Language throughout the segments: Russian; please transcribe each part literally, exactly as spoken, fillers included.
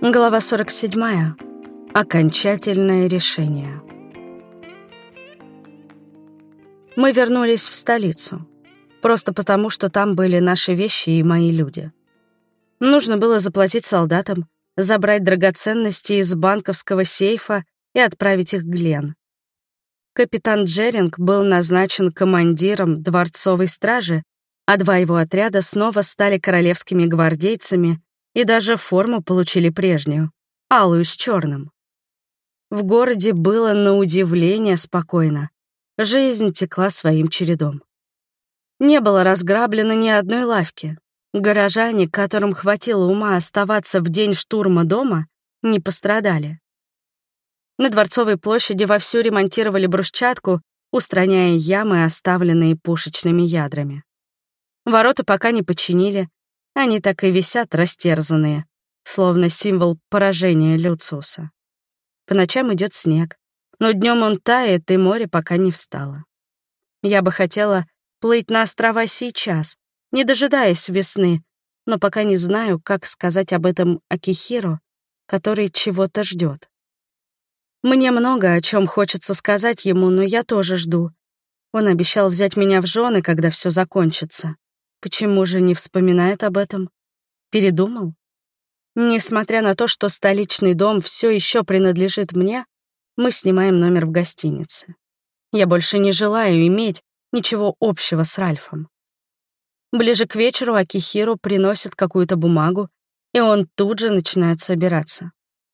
Глава сорок семь. Окончательное решение. Мы вернулись в столицу. Просто потому, что там были наши вещи и мои люди. Нужно было заплатить солдатам, забрать драгоценности из банковского сейфа и отправить их к Глен. Капитан Джеринг был назначен командиром дворцовой стражи, а два его отряда снова стали королевскими гвардейцами и даже форму получили прежнюю, алую с черным. В городе было на удивление спокойно. Жизнь текла своим чередом. Не было разграблено ни одной лавки. Горожане, которым хватило ума оставаться в день штурма дома, не пострадали. На Дворцовой площади вовсю ремонтировали брусчатку, устраняя ямы, оставленные пушечными ядрами. Ворота пока не починили, они так и висят растерзанные, словно символ поражения Люциуса. По ночам идет снег, но днем он тает, и море пока не встало. Я бы хотела плыть на острова сейчас, не дожидаясь весны, но пока не знаю, как сказать об этом Акихиро, который чего-то ждет. Мне много о чем хочется сказать ему, но я тоже жду. Он обещал взять меня в жены, когда все закончится. Почему же не вспоминает об этом? Передумал? Несмотря на то, что столичный дом все еще принадлежит мне, мы снимаем номер в гостинице. Я больше не желаю иметь ничего общего с Ральфом. Ближе к вечеру Акихиро приносит какую-то бумагу, и он тут же начинает собираться.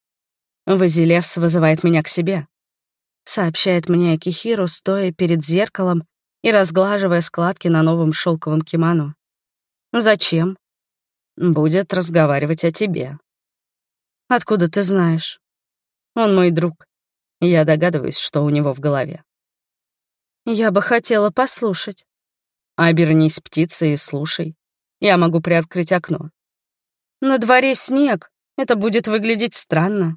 «Вазилевс вызывает меня к себе», — сообщает мне Акихиро, стоя перед зеркалом и разглаживая складки на новом шелковом кимоно. «Зачем?» «Будет разговаривать о тебе». «Откуда ты знаешь?» «Он мой друг. Я догадываюсь, что у него в голове». «Я бы хотела послушать». «Обернись птицей и слушай. Я могу приоткрыть окно». «На дворе снег. Это будет выглядеть странно».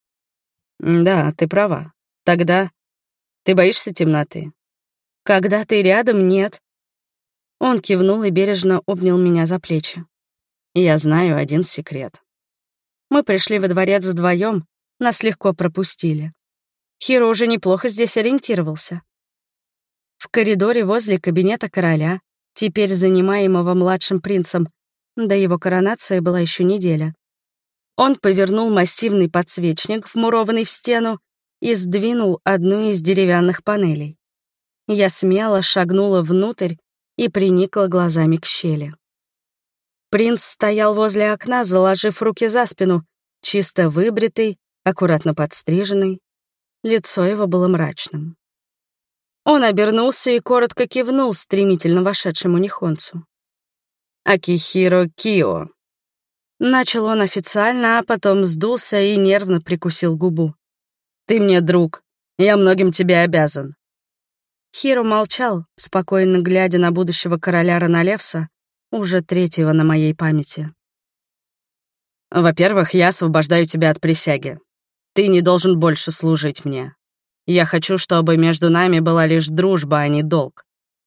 «Да, ты права. Тогда ты боишься темноты?» «Когда ты рядом, нет». Он кивнул и бережно обнял меня за плечи. «Я знаю один секрет». Мы пришли во дворец вдвоем, нас легко пропустили. Хиро уже неплохо здесь ориентировался. В коридоре возле кабинета короля, теперь занимаемого младшим принцем, до его коронации была еще неделя, он повернул массивный подсвечник, вмурованный в стену, и сдвинул одну из деревянных панелей. Я смело шагнула внутрь и приникла глазами к щели. Принц стоял возле окна, заложив руки за спину, чисто выбритый, аккуратно подстриженный. Лицо его было мрачным. Он обернулся и коротко кивнул стремительно вошедшему нихонцу. «Акихиро Кио». Начал он официально, а потом сдулся и нервно прикусил губу. «Ты мне друг, я многим тебе обязан». Хиро молчал, спокойно глядя на будущего короля Ранолевса, уже третьего на моей памяти. «Во-первых, я освобождаю тебя от присяги. Ты не должен больше служить мне. Я хочу, чтобы между нами была лишь дружба, а не долг».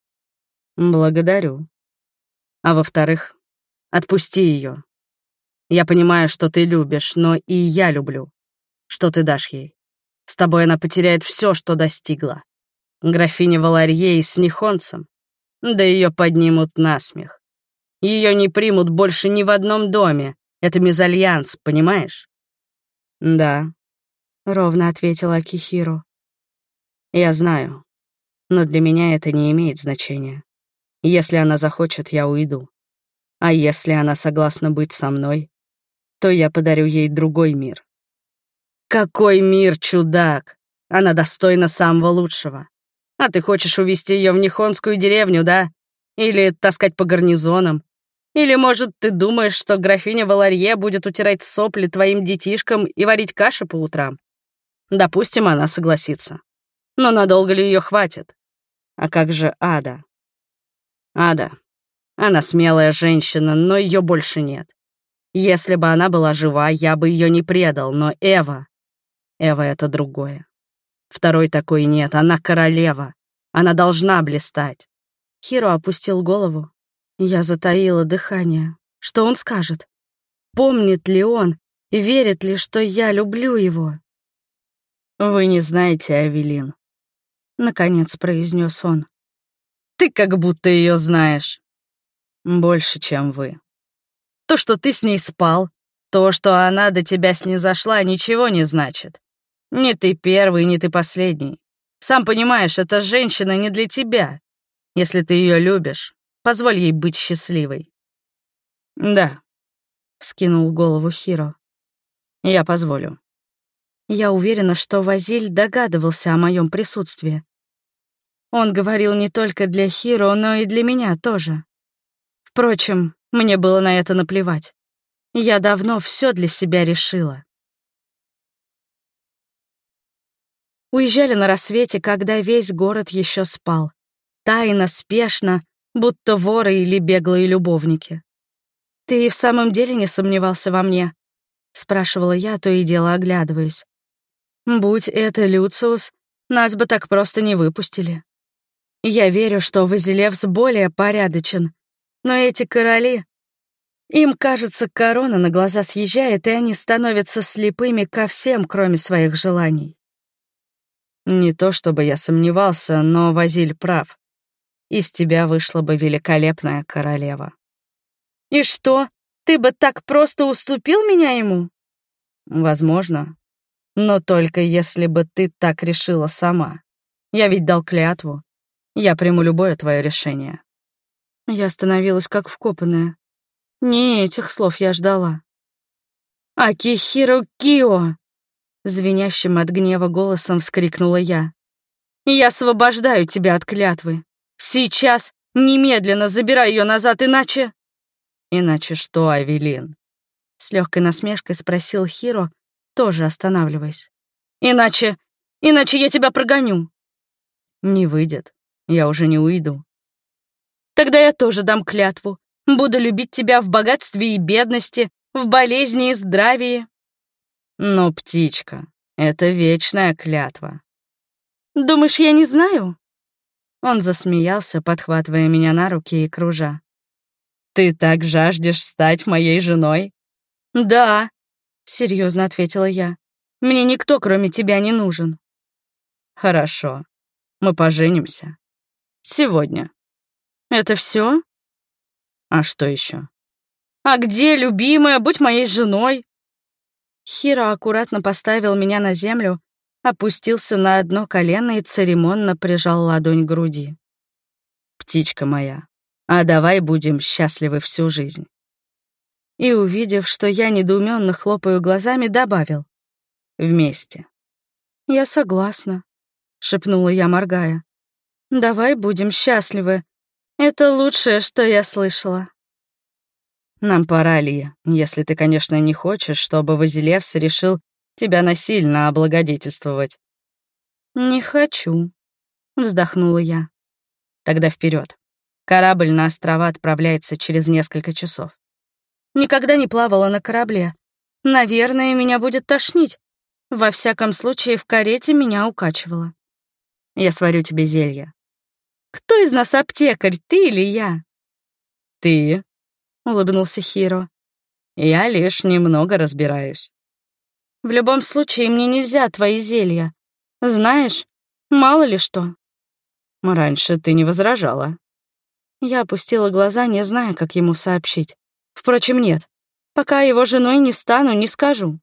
«Благодарю. А во-вторых, отпусти ее. Я понимаю, что ты любишь, но и я люблю. Что ты дашь ей? С тобой она потеряет все, что достигла. Графиня Валарье с нихонцем, да ее поднимут на смех. Ее не примут больше ни в одном доме. Это мезальянс, понимаешь?» «Да», — ровно ответила Акихиро. «Я знаю, но для меня это не имеет значения. Если она захочет, я уйду. А если она согласна быть со мной, то я подарю ей другой мир». «Какой мир, чудак? Она достойна самого лучшего. А ты хочешь увезти ее в Нихонскую деревню, да? Или таскать по гарнизонам? Или, может, ты думаешь, что графиня Валарье будет утирать сопли твоим детишкам и варить каши по утрам? Допустим, она согласится. Но надолго ли ее хватит? А как же Ада? Ада. Она смелая женщина, но ее больше нет. Если бы она была жива, я бы ее не предал, но Эва... Эва — это другое. Второй такой нет, она королева. Она должна блистать. Хиро опустил голову. Я затаила дыхание. Что он скажет? Помнит ли он Верит ли, что я люблю его? «Вы не знаете Авелин», — наконец произнес он. «Ты как будто ее знаешь. Больше, чем вы. То, что ты с ней спал, то, что она до тебя снизошла, ничего не значит. Не ты первый, не ты последний. Сам понимаешь, эта женщина не для тебя. Если ты ее любишь, позволь ей быть счастливой». «Да», — скинул голову Хиро. «Я позволю». Я уверена, что Вазиль догадывался о моем присутствии. Он говорил не только для Хиро, но и для меня тоже. Впрочем, мне было на это наплевать. Я давно все для себя решила. Уезжали на рассвете, когда весь город еще спал. Тайно, спешно, будто воры или беглые любовники. «Ты и в самом деле не сомневался во мне?» — спрашивала я, то и дело оглядываясь. «Будь это Люциус, нас бы так просто не выпустили. Я верю, что Вазилевс более порядочен, но эти короли... Им, кажется, корона на глаза съезжает, и они становятся слепыми ко всем, кроме своих желаний». «Не то чтобы я сомневался, но Вазиль прав. Из тебя вышла бы великолепная королева». «И что, ты бы так просто уступил меня ему?» «Возможно. Но только если бы ты так решила сама. Я ведь дал клятву. Я приму любое твое решение». Я остановилась как вкопанная. Не этих слов я ждала. «Акихиро Кио!» — звенящим от гнева голосом вскрикнула я. «Я освобождаю тебя от клятвы. Сейчас, немедленно забирай ее назад, иначе...» «Иначе что, Авелин?» — с легкой насмешкой спросил Хиро, тоже останавливаясь. «Иначе... иначе я тебя прогоню». «Не выйдет. Я уже не уйду». «Тогда я тоже дам клятву. Буду любить тебя в богатстве и бедности, в болезни и здравии». «Но, птичка, это вечная клятва». «Думаешь, я не знаю?» Он засмеялся, подхватывая меня на руки и кружа. «Ты так жаждешь стать моей женой?» «Да», — серьезно ответила я. «Мне никто, кроме тебя, не нужен». «Хорошо. Мы поженимся. Сегодня». «Это все? «А что еще? «А где, любимая, будь моей женой?» Хиро аккуратно поставил меня на землю, опустился на одно колено и церемонно прижал ладонь к груди. «Птичка моя, а давай будем счастливы всю жизнь». И, увидев, что я недоуменно хлопаю глазами, добавил: «Вместе». «Я согласна», — шепнула я, моргая. «Давай будем счастливы. Это лучшее, что я слышала». «Нам пора, Ли, если ты, конечно, не хочешь, чтобы Вазилевс решил тебя насильно облагодетельствовать». «Не хочу», — вздохнула я. «Тогда вперед. Корабль на острова отправляется через несколько часов». Никогда не плавала на корабле. Наверное, меня будет тошнить. Во всяком случае, в карете меня укачивало. «Я сварю тебе зелье». «Кто из нас аптекарь, ты или я?» «Ты», — улыбнулся Хиро. «Я лишь немного разбираюсь». «В любом случае, мне нельзя твои зелья. Знаешь, мало ли что». «Раньше ты не возражала». Я опустила глаза, не зная, как ему сообщить. Впрочем, нет. Пока его женой не стану, не скажу.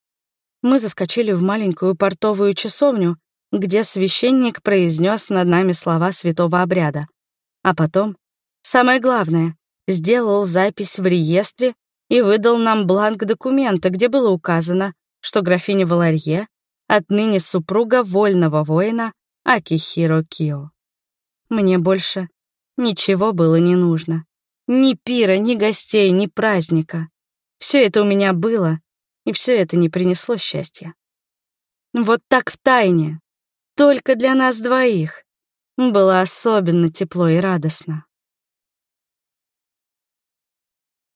Мы заскочили в маленькую портовую часовню, где священник произнес над нами слова святого обряда. А потом, самое главное, сделал запись в реестре и выдал нам бланк документа, где было указано, что графиня Валарье отныне супруга вольного воина Акихиро Кио. Мне больше ничего было не нужно. Ни пира, ни гостей, ни праздника. Все это у меня было, и все это не принесло счастья. Вот так в тайне, только для нас двоих, было особенно тепло и радостно.